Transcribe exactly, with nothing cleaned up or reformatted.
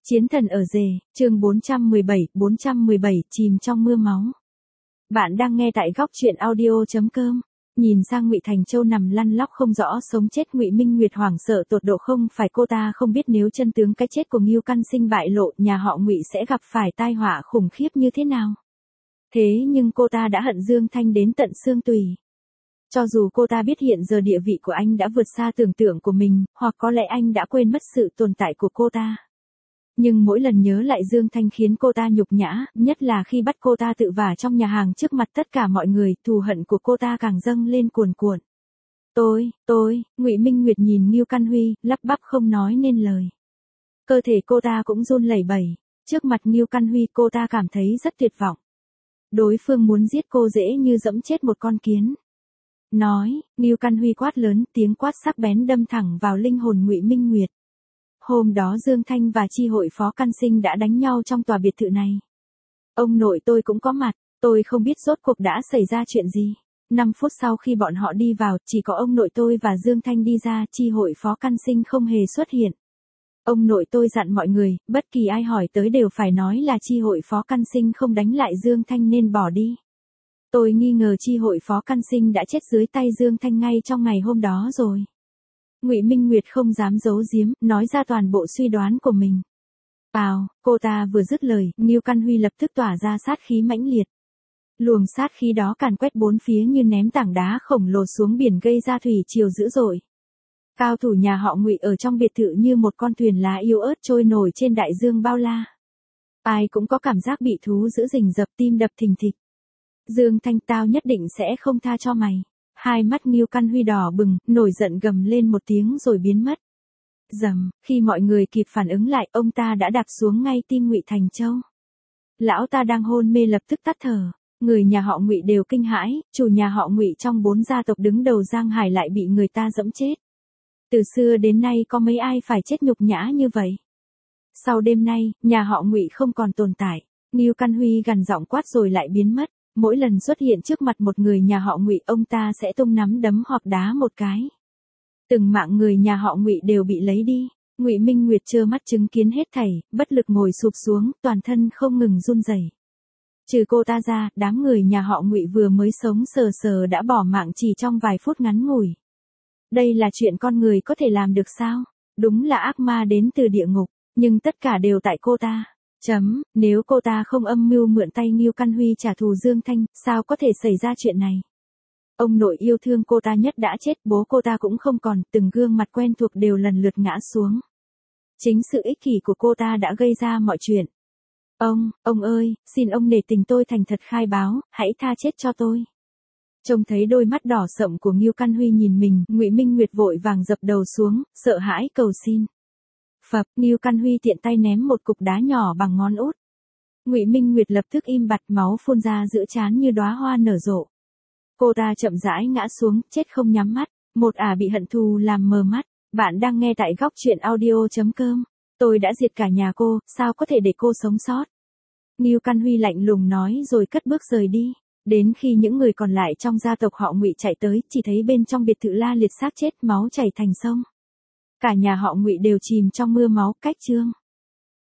Chiến thần ở rể, chương bốn trăm mười bảy, bốn trăm mười bảy, chìm trong mưa máu. Bạn đang nghe tại góc truyện audio chấm com. Nhìn sang Ngụy Thành Châu nằm lăn lóc không rõ sống chết, Ngụy Minh Nguyệt hoảng sợ tột độ, không phải cô ta không biết nếu chân tướng cái chết của Ngưu Căn Sinh bại lộ, nhà họ Ngụy sẽ gặp phải tai họa khủng khiếp như thế nào. Thế nhưng cô ta đã hận Dương Thanh đến tận xương tủy. Cho dù cô ta biết hiện giờ địa vị của anh đã vượt xa tưởng tượng của mình, hoặc có lẽ anh đã quên mất sự tồn tại của cô ta. Nhưng mỗi lần nhớ lại Dương Thanh khiến cô ta nhục nhã, nhất là khi bắt cô ta tự vả trong nhà hàng trước mặt tất cả mọi người, thù hận của cô ta càng dâng lên cuồn cuộn. Tôi, tôi, Ngụy Minh Nguyệt nhìn Ngưu Căn Huy, lắp bắp không nói nên lời. Cơ thể cô ta cũng run lẩy bẩy, trước mặt Ngưu Căn Huy cô ta cảm thấy rất tuyệt vọng. Đối phương muốn giết cô dễ như dẫm chết một con kiến. Nói, Ngưu Căn Huy quát lớn, tiếng quát sắc bén đâm thẳng vào linh hồn Ngụy Minh Nguyệt. Hôm đó Dương Thanh và chi hội Phó Căn Sinh đã đánh nhau trong tòa biệt thự này. Ông nội tôi cũng có mặt, tôi không biết rốt cuộc đã xảy ra chuyện gì. Năm phút sau khi bọn họ đi vào, chỉ có ông nội tôi và Dương Thanh đi ra, chi hội Phó Căn Sinh không hề xuất hiện. Ông nội tôi dặn mọi người, bất kỳ ai hỏi tới đều phải nói là chi hội Phó Căn Sinh không đánh lại Dương Thanh nên bỏ đi. Tôi nghi ngờ chi hội Phó Căn Sinh đã chết dưới tay Dương Thanh ngay trong ngày hôm đó rồi. Ngụy Minh Nguyệt không dám giấu giếm, nói ra toàn bộ suy đoán của mình. Ào, cô ta vừa dứt lời, Ngưu Căn Huy lập tức tỏa ra sát khí mãnh liệt. Luồng sát khí đó càn quét bốn phía như ném tảng đá khổng lồ xuống biển, gây ra thủy triều dữ dội. Cao thủ nhà họ Ngụy ở trong biệt thự như một con thuyền lá yếu ớt trôi nổi trên đại dương bao la. Ai cũng có cảm giác bị thú dữ rình rập, tim đập thình thịch. Dương Thanh, tao nhất định sẽ không tha cho mày. Hai mắt Ngưu Căn Huy đỏ bừng, nổi giận gầm lên một tiếng rồi biến mất. Rầm, khi mọi người kịp phản ứng lại, ông ta đã đạp xuống ngay tim Ngụy Thành Châu. Lão ta đang hôn mê lập tức tắt thở. Người nhà họ Ngụy đều kinh hãi, chủ nhà họ Ngụy trong bốn gia tộc đứng đầu Giang Hải lại bị người ta giẫm chết. Từ xưa đến nay có mấy ai phải chết nhục nhã như vậy. Sau đêm nay, nhà họ Ngụy không còn tồn tại. Ngưu Căn Huy gằn giọng quát rồi lại biến mất. Mỗi lần xuất hiện trước mặt một người nhà họ Ngụy, ông ta sẽ tung nắm đấm hoặc đá một cái. Từng mạng người nhà họ Ngụy đều bị lấy đi. Ngụy Minh Nguyệt trơ mắt chứng kiến hết thảy, bất lực ngồi sụp xuống, toàn thân không ngừng run rẩy. Trừ cô ta ra, đám người nhà họ Ngụy vừa mới sống sờ sờ đã bỏ mạng chỉ trong vài phút ngắn ngủi. Đây là chuyện con người có thể làm được sao? Đúng là ác ma đến từ địa ngục, nhưng tất cả đều tại cô ta. Chấm, nếu cô ta không âm mưu mượn tay Ngưu Căn Huy trả thù Dương Thanh, sao có thể xảy ra chuyện này? Ông nội yêu thương cô ta nhất đã chết, bố cô ta cũng không còn, từng gương mặt quen thuộc đều lần lượt ngã xuống. Chính sự ích kỷ của cô ta đã gây ra mọi chuyện. Ông, ông ơi, xin ông nể tình tôi thành thật khai báo, hãy tha chết cho tôi. Trông thấy đôi mắt đỏ sậm của Ngưu Căn Huy nhìn mình, Ngụy Minh Nguyệt vội vàng dập đầu xuống, sợ hãi cầu xin. Phập, Ngưu Căn Huy tiện tay ném một cục đá nhỏ bằng ngón út. Ngụy Minh Nguyệt lập tức im bặt, máu phun ra giữa trán như đóa hoa nở rộ. Cô ta chậm rãi ngã xuống, chết không nhắm mắt. Một ả bị hận thù làm mờ mắt. Bạn đang nghe tại góc truyện audio chấm com. Tôi đã diệt cả nhà cô, sao có thể để cô sống sót? Ngưu Căn Huy lạnh lùng nói rồi cất bước rời đi. Đến khi những người còn lại trong gia tộc họ Ngụy chạy tới, chỉ thấy bên trong biệt thự la liệt xác chết, máu chảy thành sông. Cả nhà họ Ngụy đều chìm trong mưa máu, cách chương.